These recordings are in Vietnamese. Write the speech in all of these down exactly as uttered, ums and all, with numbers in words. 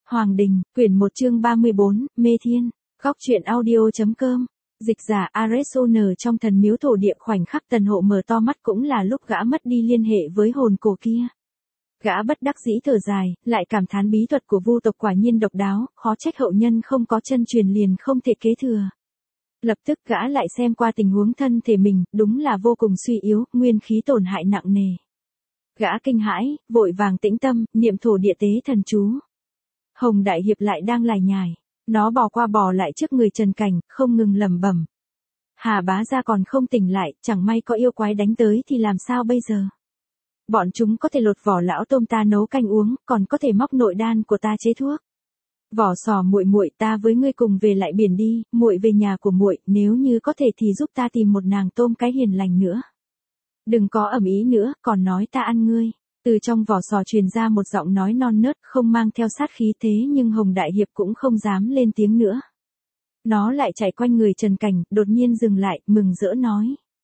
Hoàng Đình, quyển một chương ba mươi bốn, Mê Thiên, góc truyện audio.com. Dịch giả Aresoner trong thần miếu thổ địa. Khoảnh khắc Tần Hộ mở to mắt cũng là lúc gã mất đi liên hệ với hồn cổ kia. Gã bất đắc dĩ thở dài, lại cảm thán bí thuật của Vu tộc quả nhiên độc đáo, khó trách hậu nhân không có chân truyền liền không thể kế thừa. Lập tức gã lại xem qua tình huống thân thể mình, đúng là vô cùng suy yếu, nguyên khí tổn hại nặng nề. Gã kinh hãi, vội vàng tĩnh tâm, niệm thổ địa tế thần chú. Hồng Đại Hiệp lại đang lải nhải, nó bò qua bò lại trước người Trần Cảnh, không ngừng lẩm bẩm. Hà bá gia còn không tỉnh lại, chẳng may có yêu quái đánh tới thì làm sao bây giờ? Bọn chúng có thể lột vỏ lão tôm ta nấu canh uống, còn có thể móc nội đan của ta chế thuốc. Vỏ sò muội muội, ta với ngươi cùng về lại biển đi, muội về nhà của muội, nếu như có thể thì giúp ta tìm một nàng tôm cái hiền lành nữa. Đừng có ầm ĩ nữa, còn nói ta ăn ngươi. Từ trong vỏ sò truyền ra một giọng nói non nớt, không mang theo sát khí, thế nhưng Hồng Đại Hiệp cũng không dám lên tiếng nữa. Nó lại chạy quanh người Trần Cảnh, đột nhiên dừng lại, mừng rỡ nói.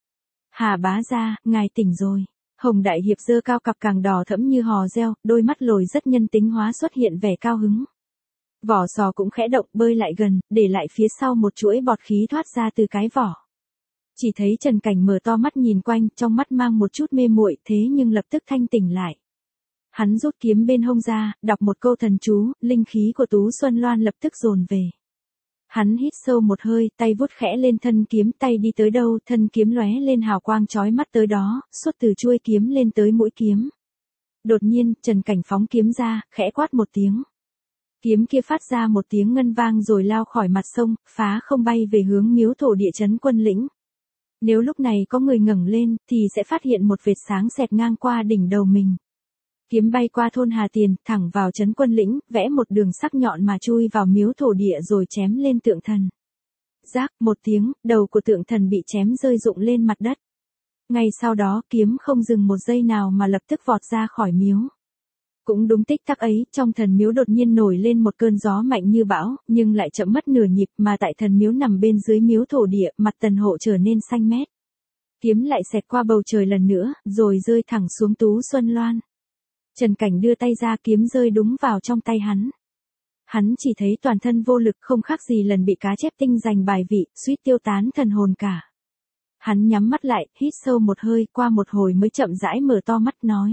Hà bá gia, ngài tỉnh rồi. Hồng Đại Hiệp giơ cao cặp càng đỏ thẫm như hò reo, đôi mắt lồi rất nhân tính hóa xuất hiện vẻ cao hứng. Vỏ sò cũng khẽ động, bơi lại gần, để lại phía sau một chuỗi bọt khí thoát ra từ cái vỏ. Chỉ thấy Trần Cảnh mở to mắt nhìn quanh, trong mắt mang một chút mê muội, thế nhưng lập tức thanh tỉnh lại. Hắn rút kiếm bên hông ra, đọc một câu thần chú, linh khí của Tú Xuân Loan lập tức dồn về. Hắn hít sâu một hơi, tay vuốt khẽ lên thân kiếm, tay đi tới đâu, thân kiếm lóe lên hào quang chói mắt tới đó, suốt từ chuôi kiếm lên tới mũi kiếm. Đột nhiên, Trần Cảnh phóng kiếm ra, khẽ quát một tiếng. Kiếm kia phát ra một tiếng ngân vang rồi lao khỏi mặt sông, phá không bay về hướng miếu thổ địa trấn Quân Lĩnh. Nếu lúc này có người ngẩng lên, thì sẽ phát hiện một vệt sáng xẹt ngang qua đỉnh đầu mình. Kiếm bay qua thôn Hà Tiền, thẳng vào trấn Quân Lĩnh, vẽ một đường sắc nhọn mà chui vào miếu thổ địa rồi chém lên tượng thần. Rác, một tiếng, đầu của tượng thần bị chém rơi rụng lên mặt đất. Ngay sau đó, kiếm không dừng một giây nào mà lập tức vọt ra khỏi miếu. Cũng đúng tích tắc ấy, trong thần miếu đột nhiên nổi lên một cơn gió mạnh như bão, nhưng lại chậm mất nửa nhịp, mà tại thần miếu nằm bên dưới miếu thổ địa, mặt Tần Hộ trở nên xanh mét. Kiếm lại xẹt qua bầu trời lần nữa, rồi rơi thẳng xuống Tú Xuân Loan. Trần Cảnh đưa tay ra, kiếm rơi đúng vào trong tay hắn. Hắn chỉ thấy toàn thân vô lực, không khác gì lần bị cá chép tinh giành bài vị, suýt tiêu tán thần hồn cả. Hắn nhắm mắt lại, hít sâu một hơi, qua một hồi mới chậm rãi mở to mắt nói.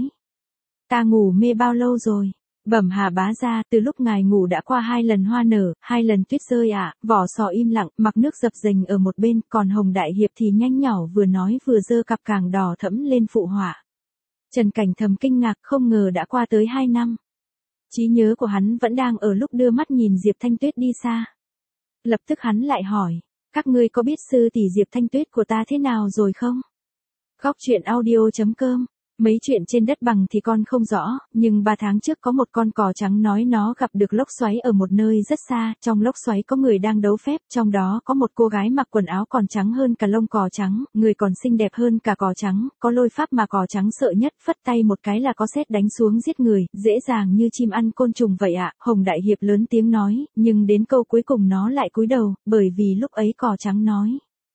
Ta ngủ mê bao lâu rồi? Bẩm Hà bá gia, từ lúc ngài ngủ đã qua hai lần hoa nở, hai lần tuyết rơi ạ. À. Vỏ sò im lặng, mặc nước dập dềnh ở một bên, còn Hồng Đại Hiệp thì nhanh nhỏ vừa nói vừa giơ cặp càng đỏ thẫm lên phụ họa. Trần Cảnh thầm kinh ngạc, không ngờ đã qua tới hai năm. Trí nhớ của hắn vẫn đang ở lúc đưa mắt nhìn Diệp Thanh Tuyết đi xa. Lập tức hắn lại hỏi, các ngươi có biết sư tỷ Diệp Thanh Tuyết của ta thế nào rồi không? Góc truyện audio.com. Mấy chuyện trên đất bằng thì con không rõ, nhưng ba tháng trước có một con cò trắng nói nó gặp được lốc xoáy ở một nơi rất xa, trong lốc xoáy có người đang đấu phép, trong đó có một cô gái mặc quần áo còn trắng hơn cả lông cò trắng, người còn xinh đẹp hơn cả cò trắng, có lôi pháp mà cò trắng sợ nhất, phất tay một cái là có sét đánh xuống giết người, dễ dàng như chim ăn côn trùng vậy ạ. Hồng Đại Hiệp lớn tiếng nói, nhưng đến câu cuối cùng nó lại cúi đầu, bởi vì lúc ấy cò trắng nói.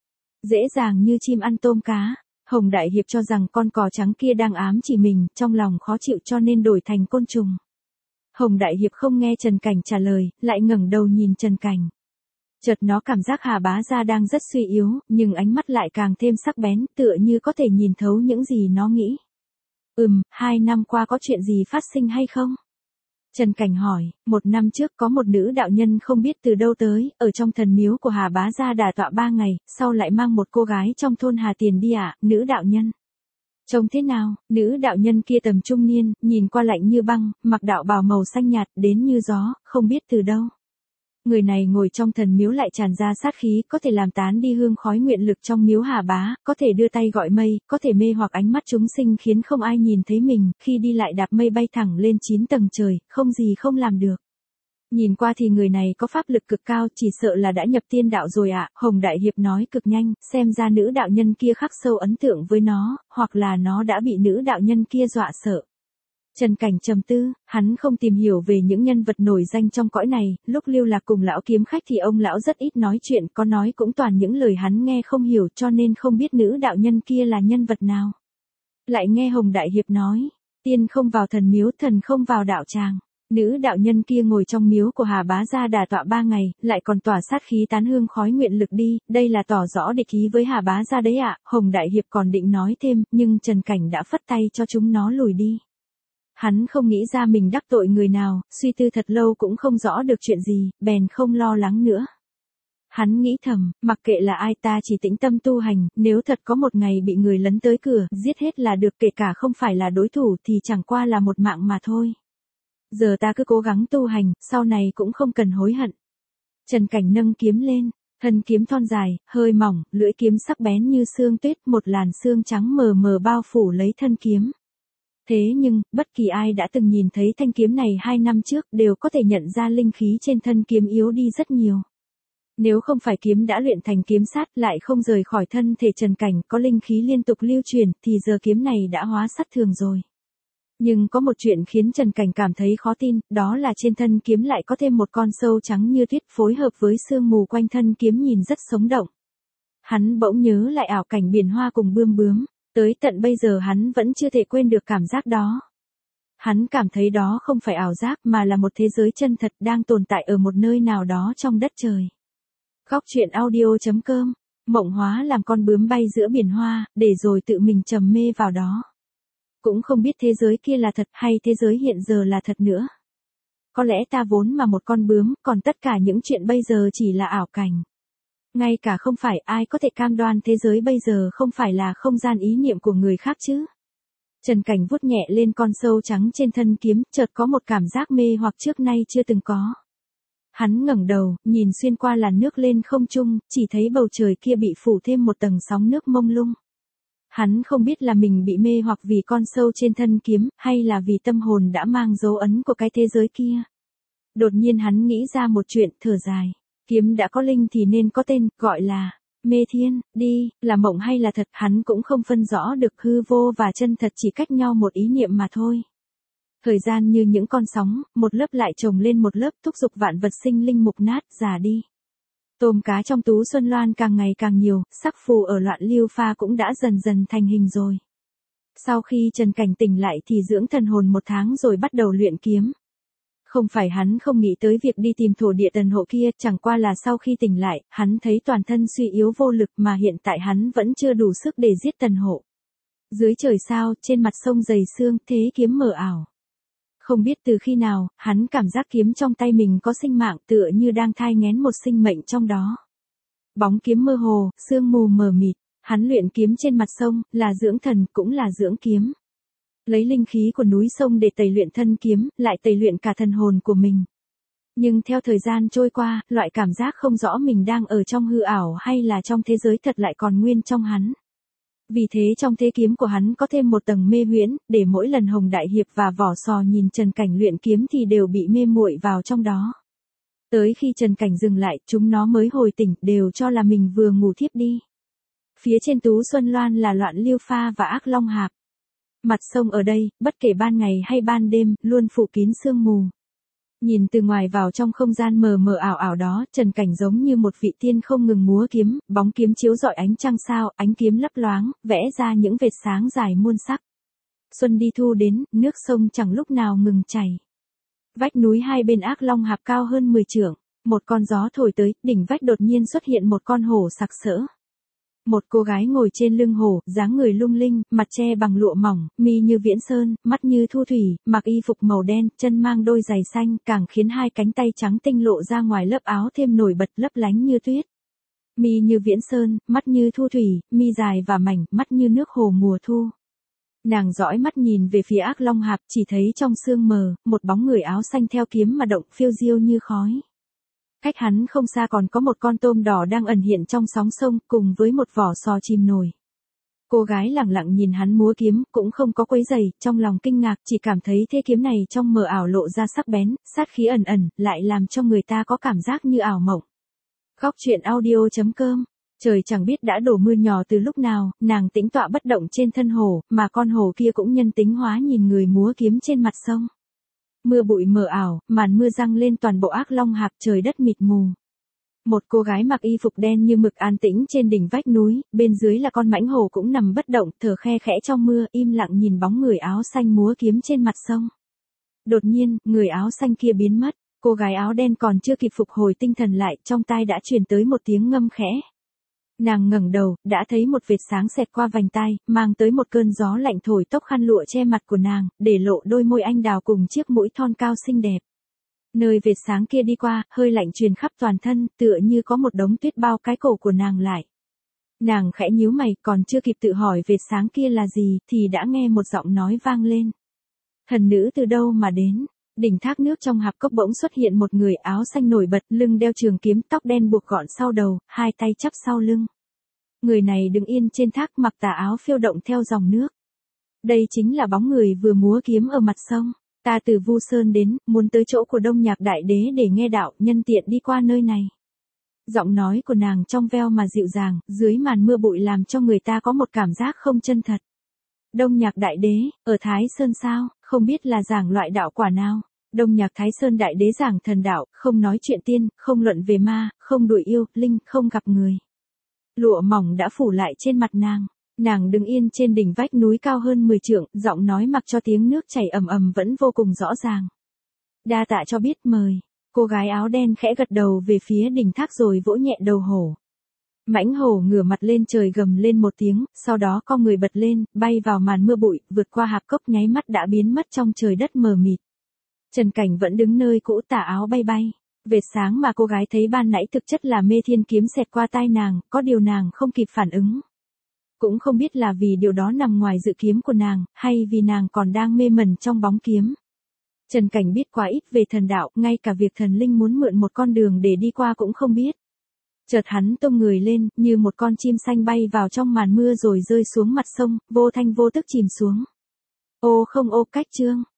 Dễ dàng như chim ăn tôm cá. Hồng Đại Hiệp cho rằng con cò trắng kia đang ám chỉ mình, trong lòng khó chịu cho nên đổi thành côn trùng. Hồng Đại Hiệp không nghe Trần Cảnh trả lời, lại ngẩng đầu nhìn Trần Cảnh. Chợt nó cảm giác Hà bá gia đang rất suy yếu, nhưng ánh mắt lại càng thêm sắc bén, tựa như có thể nhìn thấu những gì nó nghĩ. Ừm, hai năm qua có chuyện gì phát sinh hay không? Trần Cảnh hỏi, một năm trước có một nữ đạo nhân không biết từ đâu tới, ở trong thần miếu của Hà bá gia đả tọa ba ngày, sau lại mang một cô gái trong thôn Hà Tiền đi ạ. À, nữ đạo nhân. Trông thế nào? Nữ đạo nhân kia tầm trung niên, nhìn qua lạnh như băng, mặc đạo bào màu xanh nhạt, đến như gió, không biết từ đâu. Người này ngồi trong thần miếu lại tràn ra sát khí, có thể làm tán đi hương khói nguyện lực trong miếu Hà bá, có thể đưa tay gọi mây, có thể mê hoặc ánh mắt chúng sinh khiến không ai nhìn thấy mình, khi đi lại đạp mây bay thẳng lên chín tầng trời, không gì không làm được. Nhìn qua thì người này có pháp lực cực cao, chỉ sợ là đã nhập tiên đạo rồi ạ. À. Hồng Đại Hiệp nói cực nhanh, xem ra nữ đạo nhân kia khắc sâu ấn tượng với nó, hoặc là nó đã bị nữ đạo nhân kia dọa sợ. Trần Cảnh trầm tư, hắn không tìm hiểu về những nhân vật nổi danh trong cõi này, lúc lưu lạc cùng lão kiếm khách thì ông lão rất ít nói chuyện, có nói cũng toàn những lời hắn nghe không hiểu cho nên không biết nữ đạo nhân kia là nhân vật nào. Lại nghe Hồng Đại Hiệp nói, tiên không vào thần miếu, thần không vào đạo tràng. Nữ đạo nhân kia ngồi trong miếu của Hà Bá Gia đà tọa ba ngày, lại còn tỏa sát khí tán hương khói nguyện lực đi, đây là tỏ rõ địch ý với Hà Bá Gia đấy ạ. Hồng Đại Hiệp còn định nói thêm, nhưng Trần Cảnh đã phất tay cho chúng nó lùi đi. Hắn không nghĩ ra mình đắc tội người nào, suy tư thật lâu cũng không rõ được chuyện gì, bèn không lo lắng nữa. Hắn nghĩ thầm, mặc kệ là ai ta chỉ tĩnh tâm tu hành, nếu thật có một ngày bị người lấn tới cửa, giết hết là được, kể cả không phải là đối thủ thì chẳng qua là một mạng mà thôi. Giờ ta cứ cố gắng tu hành, sau này cũng không cần hối hận. Trần Cảnh nâng kiếm lên, thân kiếm thon dài, hơi mỏng, lưỡi kiếm sắc bén như xương tuyết, một làn xương trắng mờ mờ bao phủ lấy thân kiếm. Thế nhưng, bất kỳ ai đã từng nhìn thấy thanh kiếm này hai năm trước đều có thể nhận ra linh khí trên thân kiếm yếu đi rất nhiều. Nếu không phải kiếm đã luyện thành kiếm sát lại không rời khỏi thân thể Trần Cảnh có linh khí liên tục lưu truyền thì giờ kiếm này đã hóa sắt thường rồi. Nhưng có một chuyện khiến Trần Cảnh cảm thấy khó tin, đó là trên thân kiếm lại có thêm một con sâu trắng như tuyết phối hợp với sương mù quanh thân kiếm nhìn rất sống động. Hắn bỗng nhớ lại ảo cảnh biển hoa cùng bươm bướm, tới tận bây giờ hắn vẫn chưa thể quên được cảm giác đó. Hắn cảm thấy đó không phải ảo giác mà là một thế giới chân thật đang tồn tại ở một nơi nào đó trong đất trời. Góc truyện audio chấm com, mộng hóa làm con bướm bay giữa biển hoa, để rồi tự mình trầm mê vào đó. Cũng không biết thế giới kia là thật hay thế giới hiện giờ là thật nữa. Có lẽ ta vốn mà một con bướm, còn tất cả những chuyện bây giờ chỉ là ảo cảnh. Ngay cả không phải ai có thể cam đoan thế giới bây giờ không phải là không gian ý niệm của người khác chứ. Trần Cảnh vuốt nhẹ lên con sâu trắng trên thân kiếm, chợt có một cảm giác mê hoặc trước nay chưa từng có. Hắn ngẩng đầu, nhìn xuyên qua làn nước lên không trung, chỉ thấy bầu trời kia bị phủ thêm một tầng sóng nước mông lung. Hắn không biết là mình bị mê hoặc vì con sâu trên thân kiếm, hay là vì tâm hồn đã mang dấu ấn của cái thế giới kia. Đột nhiên hắn nghĩ ra một chuyện, thở dài. Kiếm đã có linh thì nên có tên, gọi là Mê Thiên, đi, là mộng hay là thật, hắn cũng không phân rõ được, hư vô và chân thật chỉ cách nhau một ý niệm mà thôi. Thời gian như những con sóng, một lớp lại chồng lên một lớp, thúc giục vạn vật sinh linh mục nát, già đi. Tôm cá trong tú xuân loan càng ngày càng nhiều, sắc phù ở loạn lưu pha cũng đã dần dần thành hình rồi. Sau khi Trần Cảnh tỉnh lại thì dưỡng thần hồn một tháng rồi bắt đầu luyện kiếm. Không phải hắn không nghĩ tới việc đi tìm thổ địa tần hộ kia, chẳng qua là sau khi tỉnh lại, hắn thấy toàn thân suy yếu vô lực mà hiện tại hắn vẫn chưa đủ sức để giết tần hộ. Dưới trời sao, trên mặt sông dày sương, thế kiếm mờ ảo. Không biết từ khi nào, hắn cảm giác kiếm trong tay mình có sinh mạng tựa như đang thai nghén một sinh mệnh trong đó. Bóng kiếm mơ hồ, sương mù mờ mịt, hắn luyện kiếm trên mặt sông, là dưỡng thần, cũng là dưỡng kiếm. Lấy linh khí của núi sông để tẩy luyện thân kiếm, lại tẩy luyện cả thần hồn của mình. Nhưng theo thời gian trôi qua, loại cảm giác không rõ mình đang ở trong hư ảo hay là trong thế giới thật lại còn nguyên trong hắn. Vì thế trong thế kiếm của hắn có thêm một tầng mê huyễn, để mỗi lần Hồng Đại Hiệp và Vỏ Sò nhìn Trần Cảnh luyện kiếm thì đều bị mê muội vào trong đó. Tới khi Trần Cảnh dừng lại, chúng nó mới hồi tỉnh, đều cho là mình vừa ngủ thiếp đi. Phía trên tú xuân loan là loạn lưu pha và ác long hạp. Mặt sông ở đây, bất kể ban ngày hay ban đêm, luôn phủ kín sương mù. Nhìn từ ngoài vào trong không gian mờ mờ ảo ảo đó, Trần Cảnh giống như một vị tiên không ngừng múa kiếm, bóng kiếm chiếu rọi ánh trăng sao, ánh kiếm lấp loáng, vẽ ra những vệt sáng dài muôn sắc. Xuân đi thu đến, nước sông chẳng lúc nào ngừng chảy. Vách núi hai bên ác long hạp cao hơn mười trượng, một con gió thổi tới, đỉnh vách đột nhiên xuất hiện một con hổ sặc sỡ. Một cô gái ngồi trên lưng hổ, dáng người lung linh, mặt che bằng lụa mỏng, mi như viễn sơn, mắt như thu thủy, mặc y phục màu đen, chân mang đôi giày xanh, càng khiến hai cánh tay trắng tinh lộ ra ngoài lớp áo thêm nổi bật, lấp lánh như tuyết. Mi như viễn sơn, mắt như thu thủy, mi dài và mảnh, mắt như nước hồ mùa thu. Nàng dõi mắt nhìn về phía ác long hạp, chỉ thấy trong sương mờ, một bóng người áo xanh theo kiếm mà động, phiêu diêu như khói. Cách hắn không xa còn có một con tôm đỏ đang ẩn hiện trong sóng sông, cùng với một vỏ sò chìm nổi. Cô gái lặng lặng nhìn hắn múa kiếm, cũng không có quấy giày, trong lòng kinh ngạc, chỉ cảm thấy thế kiếm này trong mờ ảo lộ ra sắc bén, sát khí ẩn ẩn, lại làm cho người ta có cảm giác như ảo mộng. Góc truyện audio chấm com. Trời chẳng biết đã đổ mưa nhỏ từ lúc nào, nàng tĩnh tọa bất động trên thân hồ, mà con hồ kia cũng nhân tính hóa nhìn người múa kiếm trên mặt sông. Mưa bụi mờ ảo, màn mưa giăng lên toàn bộ ác long hạp, trời đất mịt mù. Một cô gái mặc y phục đen như mực an tĩnh trên đỉnh vách núi, bên dưới là con mãnh hổ cũng nằm bất động, thở khe khẽ trong mưa, im lặng nhìn bóng người áo xanh múa kiếm trên mặt sông. Đột nhiên, người áo xanh kia biến mất, cô gái áo đen còn chưa kịp phục hồi tinh thần lại, trong tai đã truyền tới một tiếng ngâm khẽ. Nàng ngẩng đầu, đã thấy một vệt sáng xẹt qua vành tai, mang tới một cơn gió lạnh thổi tóc khăn lụa che mặt của nàng, để lộ đôi môi anh đào cùng chiếc mũi thon cao xinh đẹp. Nơi vệt sáng kia đi qua, hơi lạnh truyền khắp toàn thân, tựa như có một đống tuyết bao cái cổ của nàng lại. Nàng khẽ nhíu mày, còn chưa kịp tự hỏi vệt sáng kia là gì, thì đã nghe một giọng nói vang lên. Thần nữ từ đâu mà đến? Đỉnh thác nước trong hạp cốc bỗng xuất hiện một người áo xanh nổi bật, lưng đeo trường kiếm, tóc đen buộc gọn sau đầu, hai tay chắp sau lưng. Người này đứng yên trên thác, mặc tà áo phiêu động theo dòng nước. Đây chính là bóng người vừa múa kiếm ở mặt sông. Ta từ Vu Sơn đến, muốn tới chỗ của Đông Nhạc Đại Đế để nghe đạo, nhân tiện đi qua nơi này. Giọng nói của nàng trong veo mà dịu dàng, dưới màn mưa bụi làm cho người ta có một cảm giác không chân thật. Đông Nhạc Đại Đế, ở Thái Sơn sao, không biết là giảng loại đạo quả nào. Đông Nhạc Thái Sơn Đại Đế giảng thần đạo, không nói chuyện tiên, không luận về ma, không đuổi yêu, linh, không gặp người. Lụa mỏng đã phủ lại trên mặt nàng. Nàng đứng yên trên đỉnh vách núi cao hơn mười trượng, giọng nói mặc cho tiếng nước chảy ầm ầm vẫn vô cùng rõ ràng. Đa tạ cho biết, mời. Cô gái áo đen khẽ gật đầu về phía đỉnh thác rồi vỗ nhẹ đầu hổ. Mãnh hổ ngửa mặt lên trời gầm lên một tiếng, sau đó co người bật lên, bay vào màn mưa bụi, vượt qua hạp cốc nháy mắt đã biến mất trong trời đất mờ mịt. Trần Cảnh vẫn đứng nơi cũ, tà áo bay bay. Vệt sáng mà cô gái thấy ban nãy thực chất là mê thiên kiếm xẹt qua tai nàng, có điều nàng không kịp phản ứng. Cũng không biết là vì điều đó nằm ngoài dự kiếm của nàng, hay vì nàng còn đang mê mẩn trong bóng kiếm. Trần Cảnh biết quá ít về thần đạo, ngay cả việc thần linh muốn mượn một con đường để đi qua cũng không biết. Chợt hắn tung người lên, như một con chim xanh bay vào trong màn mưa rồi rơi xuống mặt sông, vô thanh vô tức chìm xuống. Ô không ô cách chương.